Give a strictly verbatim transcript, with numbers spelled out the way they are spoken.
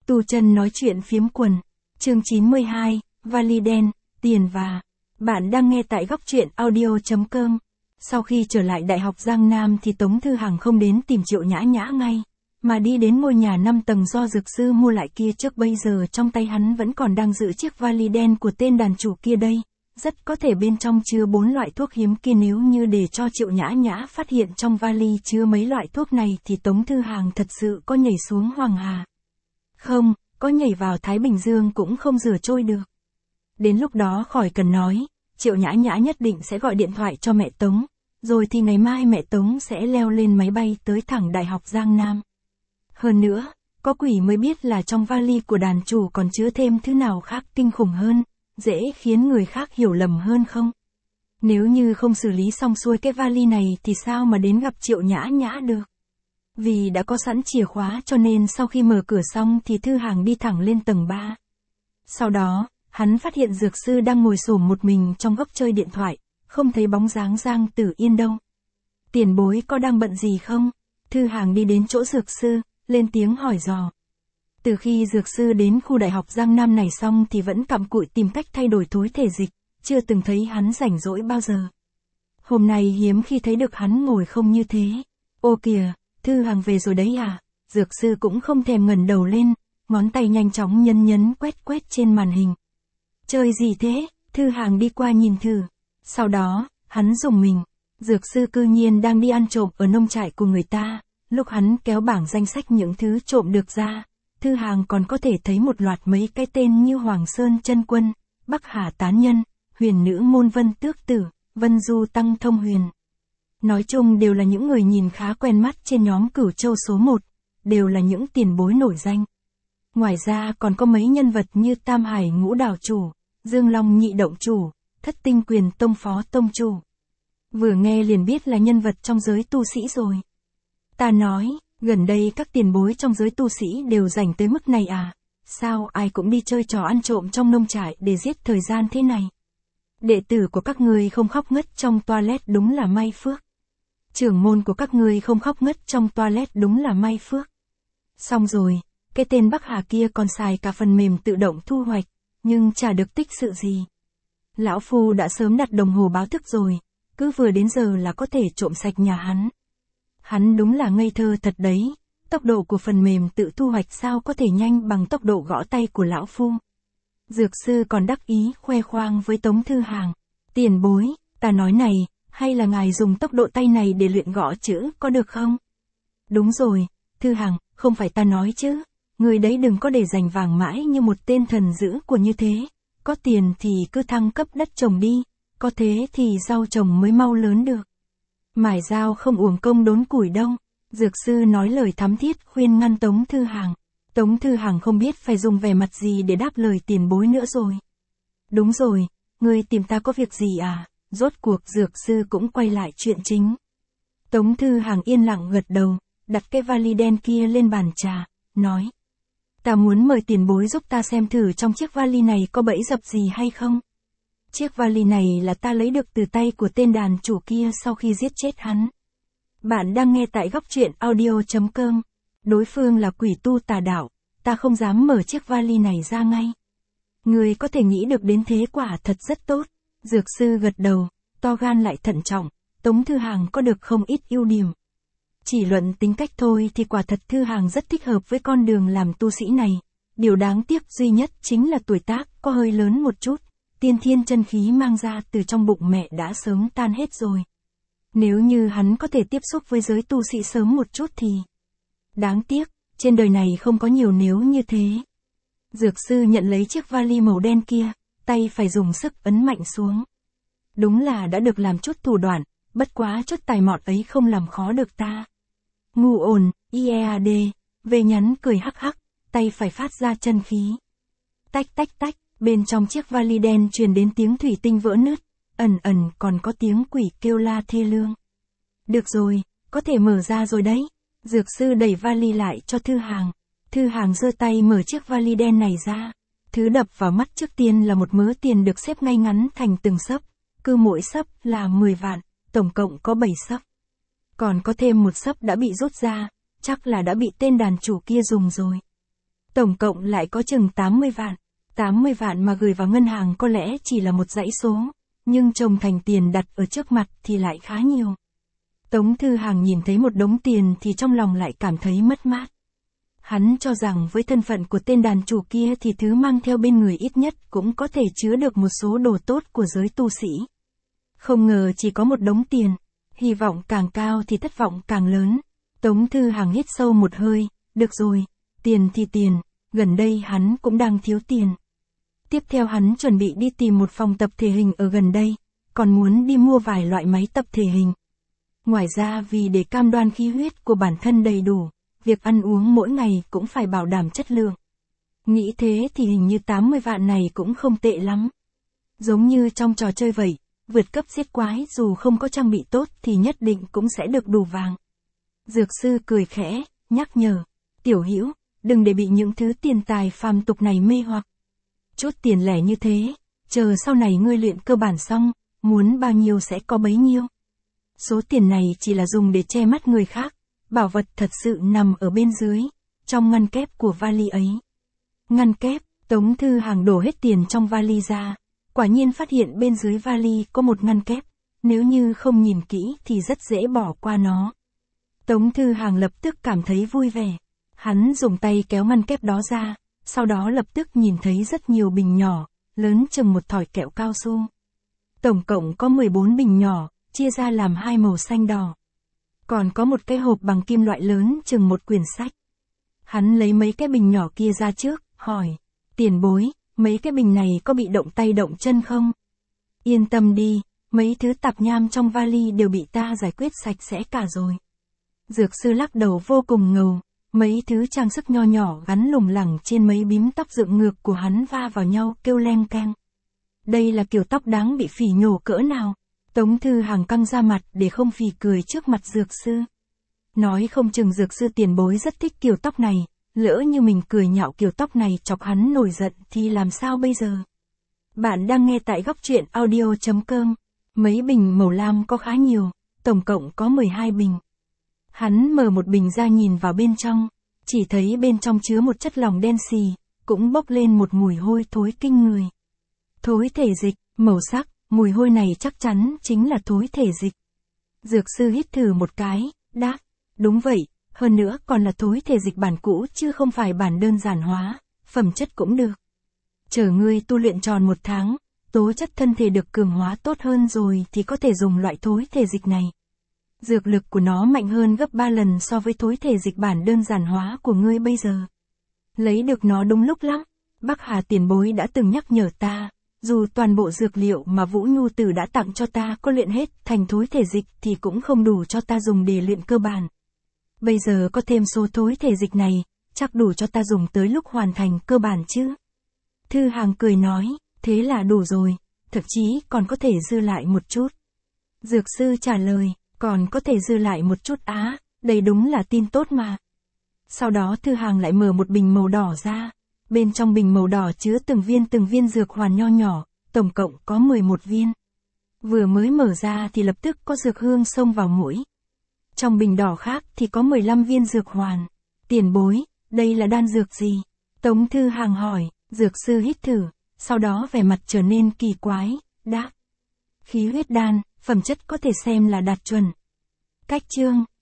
Tu Chân nói chuyện phiếm quần. Chương chín mươi hai, vali đen, tiền và. Bạn đang nghe tại góc truyện audio.com. Sau khi trở lại Đại học Giang Nam thì Tống Thư Hằng không đến tìm Triệu Nhã Nhã ngay, mà đi đến ngôi nhà năm tầng do dược sư mua lại kia trước bây giờ trong tay hắn vẫn còn đang giữ chiếc vali đen của tên đàn chủ kia đây. Rất có thể bên trong chứa bốn loại thuốc hiếm kia, nếu như để cho Triệu Nhã Nhã phát hiện trong vali chứa mấy loại thuốc này thì Tống Thư Hằng thật sự có nhảy xuống Hoàng Hà. Không, có nhảy vào Thái Bình Dương cũng không rửa trôi được. Đến lúc đó khỏi cần nói, Triệu Nhã Nhã nhất định sẽ gọi điện thoại cho mẹ Tống, rồi thì ngày mai mẹ Tống sẽ leo lên máy bay tới thẳng Đại học Giang Nam. Hơn nữa, có quỷ mới biết là trong vali của đàn chủ còn chứa thêm thứ nào khác kinh khủng hơn, dễ khiến người khác hiểu lầm hơn không? Nếu như không xử lý xong xuôi cái vali này thì sao mà đến gặp Triệu Nhã Nhã được? Vì đã có sẵn chìa khóa cho nên sau khi mở cửa xong thì Thư Hằng đi thẳng lên tầng ba. Sau đó, hắn phát hiện dược sư đang ngồi xổm một mình trong góc chơi điện thoại, không thấy bóng dáng Giang Tử Yên đâu. Tiền bối có đang bận gì không? Thư Hằng đi đến chỗ dược sư, lên tiếng hỏi dò. Từ khi dược sư đến khu Đại học Giang Nam này xong thì vẫn cặm cụi tìm cách thay đổi thối thể dịch, chưa từng thấy hắn rảnh rỗi bao giờ. Hôm nay hiếm khi thấy được hắn ngồi không như thế. Ô kìa, Thư Hằng về rồi đấy à? Dược sư cũng không thèm ngẩng đầu lên, ngón tay nhanh chóng nhấn nhấn quét quét trên màn hình. Chơi gì thế? Thư Hằng đi qua nhìn thử. Sau đó, hắn rùng mình. Dược sư cư nhiên đang đi ăn trộm ở nông trại của người ta. Lúc hắn kéo bảng danh sách những thứ trộm được ra, Thư Hằng còn có thể thấy một loạt mấy cái tên như Hoàng Sơn Chân Quân, Bắc Hà Tán Nhân, Huyền Nữ Môn Vân Tước Tử, Vân Du Tăng Thông Huyền. Nói chung đều là những người nhìn khá quen mắt trên nhóm Cửu Châu số một, đều là những tiền bối nổi danh. Ngoài ra còn có mấy nhân vật như Tam Hải Ngũ Đảo Chủ, Dương Long Nhị Động Chủ, Thất Tinh Quyền Tông Phó Tông Chủ. Vừa nghe liền biết là nhân vật trong giới tu sĩ rồi. Ta nói, gần đây các tiền bối trong giới tu sĩ đều rảnh tới mức này à? Sao ai cũng đi chơi trò ăn trộm trong nông trại để giết thời gian thế này? Đệ tử của các ngươi không khóc ngất trong toilet đúng là may phước. Trưởng môn của các ngươi không khóc ngất trong toilet đúng là may phước. Xong rồi, cái tên Bắc Hà kia còn xài cả phần mềm tự động thu hoạch, nhưng chả được tích sự gì. Lão Phu đã sớm đặt đồng hồ báo thức rồi, cứ vừa đến giờ là có thể trộm sạch nhà hắn. Hắn đúng là ngây thơ thật đấy, tốc độ của phần mềm tự thu hoạch sao có thể nhanh bằng tốc độ gõ tay của Lão Phu. Dược sư còn đắc ý khoe khoang với Tống Thư Hằng. Tiền bối, ta nói này, hay là ngài dùng tốc độ tay này để luyện gõ chữ có được không? Đúng rồi, Thư Hằng, không phải ta nói chứ, người đấy đừng có để dành vàng mãi như một tên thần dữ của như thế. Có tiền thì cứ thăng cấp đất trồng đi, có thế thì rau trồng mới mau lớn được. Mài dao không uổng công đốn củi đâu. Dược sư nói lời thắm thiết khuyên ngăn Tống Thư Hằng. Tống Thư Hằng không biết phải dùng vẻ mặt gì để đáp lời tiền bối nữa rồi. Đúng rồi, ngươi tìm ta có việc gì à? Rốt cuộc dược sư cũng quay lại chuyện chính. Tống Thư Hằng yên lặng gật đầu, đặt cái vali đen kia lên bàn trà, nói. Ta muốn mời tiền bối giúp ta xem thử trong chiếc vali này có bẫy dập gì hay không. Chiếc vali này là ta lấy được từ tay của tên đàn chủ kia sau khi giết chết hắn. Bạn đang nghe tại góc truyện audio.com. Đối phương là quỷ tu tà đạo, ta không dám mở chiếc vali này ra ngay. Người có thể nghĩ được đến thế quả thật rất tốt. Dược sư gật đầu, to gan lại thận trọng, Tống Thư Hằng có được không ít ưu điểm. Chỉ luận tính cách thôi thì quả thật Thư Hằng rất thích hợp với con đường làm tu sĩ này. Điều đáng tiếc duy nhất chính là tuổi tác có hơi lớn một chút. Tiên thiên chân khí mang ra từ trong bụng mẹ đã sớm tan hết rồi. Nếu như hắn có thể tiếp xúc với giới tu sĩ sớm một chút thì... Đáng tiếc, trên đời này không có nhiều nếu như thế. Dược sư nhận lấy chiếc vali màu đen kia, tay phải dùng sức ấn mạnh xuống. Đúng là đã được làm chút thủ đoạn, bất quá chút tài mọn ấy không làm khó được ta. Ngu ồn, i e a đê, về nhắn cười hắc hắc, tay phải phát ra chân khí. Tách tách tách. Bên trong chiếc vali đen truyền đến tiếng thủy tinh vỡ nứt, ẩn ẩn còn có tiếng quỷ kêu la thê lương. Được rồi, có thể mở ra rồi đấy. Dược sư đẩy vali lại cho Thư Hằng. Thư Hằng giơ tay mở chiếc vali đen này ra. Thứ đập vào mắt trước tiên là một mớ tiền được xếp ngay ngắn thành từng xấp. Cứ mỗi xấp là mười vạn, tổng cộng có bảy xấp. Còn có thêm một xấp đã bị rút ra, chắc là đã bị tên đàn chủ kia dùng rồi. Tổng cộng lại có chừng tám mươi vạn. tám mươi vạn mà gửi vào ngân hàng có lẽ chỉ là một dãy số, nhưng trồng thành tiền đặt ở trước mặt thì lại khá nhiều. Tống Thư Hàng nhìn thấy một đống tiền thì trong lòng lại cảm thấy mất mát. Hắn cho rằng với thân phận của tên đàn chủ kia thì thứ mang theo bên người ít nhất cũng có thể chứa được một số đồ tốt của giới tu sĩ. Không ngờ chỉ có một đống tiền, hy vọng càng cao thì thất vọng càng lớn. Tống Thư Hàng hít sâu một hơi, được rồi, tiền thì tiền, gần đây hắn cũng đang thiếu tiền. Tiếp theo hắn chuẩn bị đi tìm một phòng tập thể hình ở gần đây, còn muốn đi mua vài loại máy tập thể hình. Ngoài ra vì để cam đoan khí huyết của bản thân đầy đủ, việc ăn uống mỗi ngày cũng phải bảo đảm chất lượng. Nghĩ thế thì hình như tám mươi vạn này cũng không tệ lắm. Giống như trong trò chơi vậy, vượt cấp giết quái dù không có trang bị tốt thì nhất định cũng sẽ được đủ vàng. Dược sư cười khẽ, nhắc nhở, Tiểu Hữu, đừng để bị những thứ tiền tài phàm tục này mê hoặc. Chút tiền lẻ như thế, chờ sau này ngươi luyện cơ bản xong, muốn bao nhiêu sẽ có bấy nhiêu. Số tiền này chỉ là dùng để che mắt người khác, bảo vật thật sự nằm ở bên dưới, trong ngăn kép của vali ấy. Ngăn kép, Tống Thư Hàng đổ hết tiền trong vali ra, quả nhiên phát hiện bên dưới vali có một ngăn kép, nếu như không nhìn kỹ thì rất dễ bỏ qua nó. Tống Thư Hàng lập tức cảm thấy vui vẻ, hắn dùng tay kéo ngăn kép đó ra, sau đó lập tức nhìn thấy rất nhiều bình nhỏ, lớn chừng một thỏi kẹo cao su. Tổng cộng có mười bốn bình nhỏ, chia ra làm hai màu xanh đỏ. Còn có một cái hộp bằng kim loại lớn chừng một quyển sách. Hắn lấy mấy cái bình nhỏ kia ra trước, hỏi, tiền bối, mấy cái bình này có bị động tay động chân không? Yên tâm đi, mấy thứ tạp nham trong vali đều bị ta giải quyết sạch sẽ cả rồi. Dược sư lắc đầu vô cùng ngầu, mấy thứ trang sức nho nhỏ gắn lủng lẳng trên mấy bím tóc dựng ngược của hắn va vào nhau kêu leng keng. Đây là kiểu tóc đáng bị phỉ nhổ cỡ nào? Tống Thư Hàng căng ra mặt để không phì cười trước mặt dược sư. Nói không chừng dược sư tiền bối rất thích kiểu tóc này, lỡ như mình cười nhạo kiểu tóc này chọc hắn nổi giận thì làm sao bây giờ? Bạn đang nghe tại góc truyện audio chấm com. Mấy bình màu lam có khá nhiều, tổng cộng có mười hai bình. Hắn mở một bình ra nhìn vào bên trong, chỉ thấy bên trong chứa một chất lỏng đen xì, cũng bốc lên một mùi hôi thối kinh người. Thối thể dịch, màu sắc, mùi hôi này chắc chắn chính là thối thể dịch. Dược sư hít thử một cái, đáp, đúng vậy, hơn nữa còn là thối thể dịch bản cũ chứ không phải bản đơn giản hóa, phẩm chất cũng được. Chờ ngươi tu luyện tròn một tháng, tố chất thân thể được cường hóa tốt hơn rồi thì có thể dùng loại thối thể dịch này. Dược lực của nó mạnh hơn gấp ba lần so với thối thể dịch bản đơn giản hóa của ngươi bây giờ. Lấy được nó đúng lúc lắm, Bắc Hà tiền bối đã từng nhắc nhở ta, dù toàn bộ dược liệu mà Vũ Nhu Tử đã tặng cho ta có luyện hết thành thối thể dịch thì cũng không đủ cho ta dùng để luyện cơ bản. Bây giờ có thêm số thối thể dịch này, chắc đủ cho ta dùng tới lúc hoàn thành cơ bản chứ. Thư Hàng cười nói, thế là đủ rồi, thậm chí còn có thể dư lại một chút. Dược sư trả lời, còn có thể dư lại một chút á, đây đúng là tin tốt mà. Sau đó Thư Hàng lại mở một bình màu đỏ ra, bên trong bình màu đỏ chứa từng viên từng viên dược hoàn nho nhỏ, tổng cộng có mười một viên. Vừa mới mở ra thì lập tức có dược hương xông vào mũi. Trong bình đỏ khác thì có mười lăm viên dược hoàn. Tiền bối, đây là đan dược gì? Tống Thư Hàng hỏi, dược sư hít thử, sau đó vẻ mặt trở nên kỳ quái, đáp. Khí huyết đan, phẩm chất có thể xem là đạt chuẩn. Cách chương,